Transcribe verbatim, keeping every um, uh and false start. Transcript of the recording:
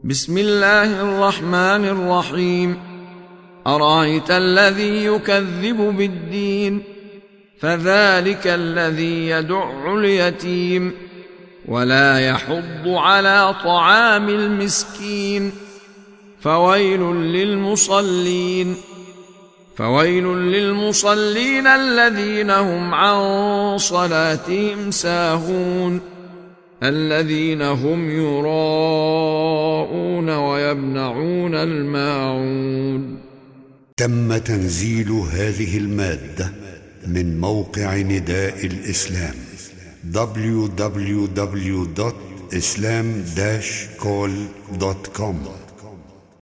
بسم الله الرحمن الرحيم. أرأيت الذي يكذب بالدين فذلك الذي يدع اليتيم ولا يحض على طعام المسكين فويل للمصلين فويل للمصلين الذين هم عن صلاتهم ساهون الذين هم يراءون ويمنعون الماعون. تم تنزيل هذه المادة من موقع نداء الإسلام دبليو دبليو دبليو دوت إسلام داش كول دوت كوم.